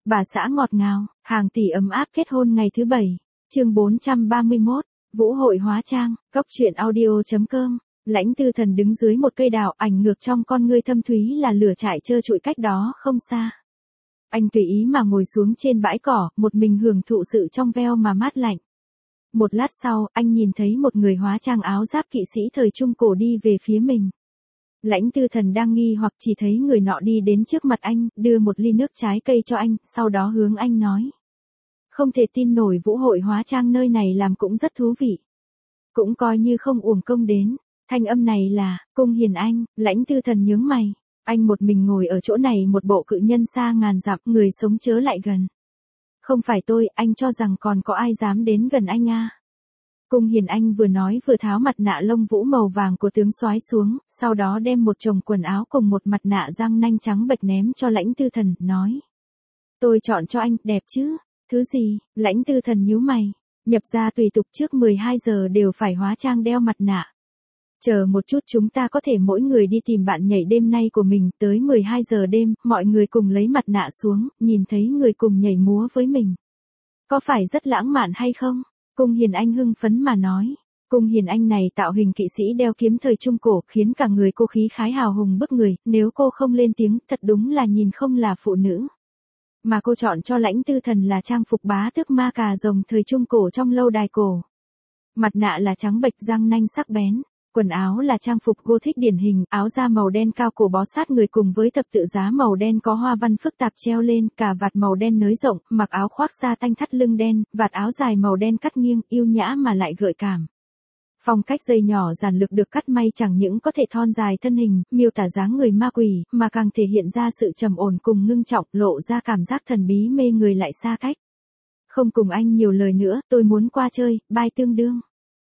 Bà xã ngọt ngào, hàng tỷ ấm áp kết hôn ngày thứ 7. Chương 431, Vũ hội hóa trang, Cóc truyện audio.com. Lãnh Tư Thần đứng dưới một cây đào, ảnh ngược trong con ngươi thâm thúy là lửa trại trơ trụi cách đó không xa. Anh tùy ý mà ngồi xuống trên bãi cỏ, một mình hưởng thụ sự trong veo mà mát lạnh. Một lát sau, anh nhìn thấy một người hóa trang áo giáp kỵ sĩ thời Trung Cổ đi về phía mình. Lãnh Tư Thần đang nghi hoặc chỉ thấy người nọ đi đến trước mặt anh, đưa một ly nước trái cây cho anh, sau đó hướng anh nói. Không thể tin nổi vũ hội hóa trang nơi này làm cũng rất thú vị. Cũng coi như không uổng công đến. Thanh âm này là, Cung Hiền Anh. Lãnh Tư Thần nhướng mày. Anh một mình ngồi ở chỗ này một bộ cự nhân xa ngàn dặm, người sống chớ lại gần. Không phải tôi, anh cho rằng còn có ai dám đến gần anh à. Cung Hiền Anh vừa nói vừa tháo mặt nạ lông vũ màu vàng của tướng soái xuống, sau đó đem một chồng quần áo cùng một mặt nạ răng nanh trắng bệch ném cho Lãnh Tư Thần, nói. Tôi chọn cho anh, đẹp chứ? Thứ gì? Lãnh Tư Thần nhíu mày. Nhập gia tùy tục trước 12 giờ đều phải hóa trang đeo mặt nạ. Chờ một chút, chúng ta có thể mỗi người đi tìm bạn nhảy đêm nay của mình, tới 12 giờ đêm, mọi người cùng lấy mặt nạ xuống, nhìn thấy người cùng nhảy múa với mình. Có phải rất lãng mạn hay không? Cung Hiền Anh hưng phấn mà nói. Cung Hiền Anh này tạo hình kỵ sĩ đeo kiếm thời Trung Cổ, khiến cả người cô khí khái hào hùng bức người, nếu cô không lên tiếng, thật đúng là nhìn không là phụ nữ. Mà cô chọn cho Lãnh Tư Thần là trang phục bá tước ma cà rồng thời Trung Cổ trong lâu đài cổ. Mặt nạ là trắng bệch răng nanh sắc bén. Quần áo là trang phục Gothic điển hình, áo da màu đen cao cổ bó sát người cùng với thập tự giá màu đen có hoa văn phức tạp treo lên, cà vạt màu đen nới rộng, mặc áo khoác sa tanh thắt lưng đen, vạt áo dài màu đen cắt nghiêng, yêu nhã mà lại gợi cảm. Phong cách dây nhỏ giản lược được cắt may chẳng những có thể thon dài thân hình, miêu tả dáng người ma quỷ, mà càng thể hiện ra sự trầm ổn cùng ngưng trọng, lộ ra cảm giác thần bí mê người lại xa cách. Không cùng anh nhiều lời nữa, tôi muốn qua chơi, bye tương đương.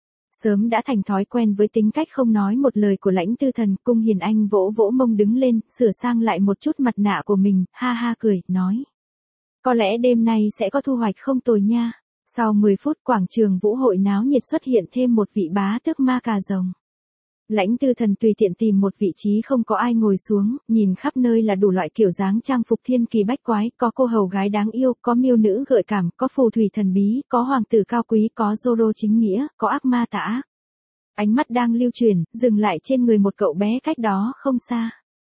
Sớm đã thành thói quen với tính cách không nói một lời của Lãnh Tư Thần, Cung Hiền Anh vỗ vỗ mông đứng lên, sửa sang lại một chút mặt nạ của mình, ha ha cười, nói. Có lẽ đêm nay sẽ có thu hoạch không tồi nha. Sau 10 phút quảng trường vũ hội náo nhiệt xuất hiện thêm một vị bá tước ma cà rồng. Lãnh Tư Thần tùy tiện tìm một vị trí không có ai ngồi xuống, nhìn khắp nơi là đủ loại kiểu dáng trang phục thiên kỳ bách quái, có cô hầu gái đáng yêu, có miêu nữ gợi cảm, có phù thủy thần bí, có hoàng tử cao quý, có Zorro chính nghĩa, có ác ma tà ác. Ánh mắt đang lưu chuyển, dừng lại trên người một cậu bé cách đó không xa.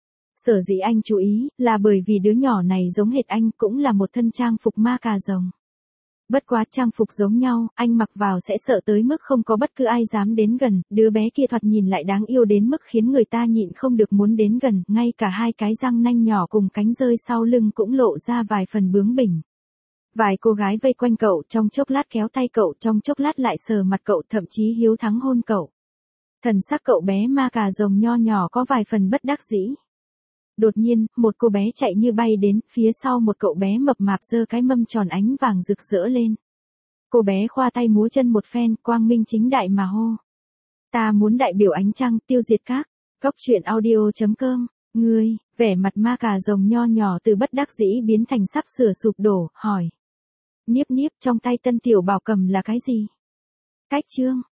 Sở dĩ anh chú ý, là bởi vì đứa nhỏ này giống hệt anh, cũng là một thân trang phục ma cà rồng. Bất quá trang phục giống nhau, anh mặc vào sẽ sợ tới mức không có bất cứ ai dám đến gần, đứa bé kia thoạt nhìn lại đáng yêu đến mức khiến người ta nhịn không được muốn đến gần, ngay cả hai cái răng nanh nhỏ cùng cánh rơi sau lưng cũng lộ ra vài phần bướng bỉnh. Vài cô gái vây quanh cậu, trong chốc lát kéo tay cậu, trong chốc lát lại sờ mặt cậu, thậm chí hiếu thắng hôn cậu. Thần sắc cậu bé ma cà rồng nho nhỏ có vài phần bất đắc dĩ. Đột nhiên, một cô bé chạy như bay đến, phía sau một cậu bé mập mạp giơ cái mâm tròn ánh vàng rực rỡ lên. Cô bé khoa tay múa chân một phen, quang minh chính đại mà hô. Ta muốn đại biểu ánh trăng, tiêu diệt các. Cóc truyện audio.com. Ngươi, vẻ mặt ma cà rồng nho nhỏ từ bất đắc dĩ biến thành sắp sửa sụp đổ, hỏi. Niếp niếp, trong tay Tân Tiểu Bảo cầm là cái gì? Cách chương.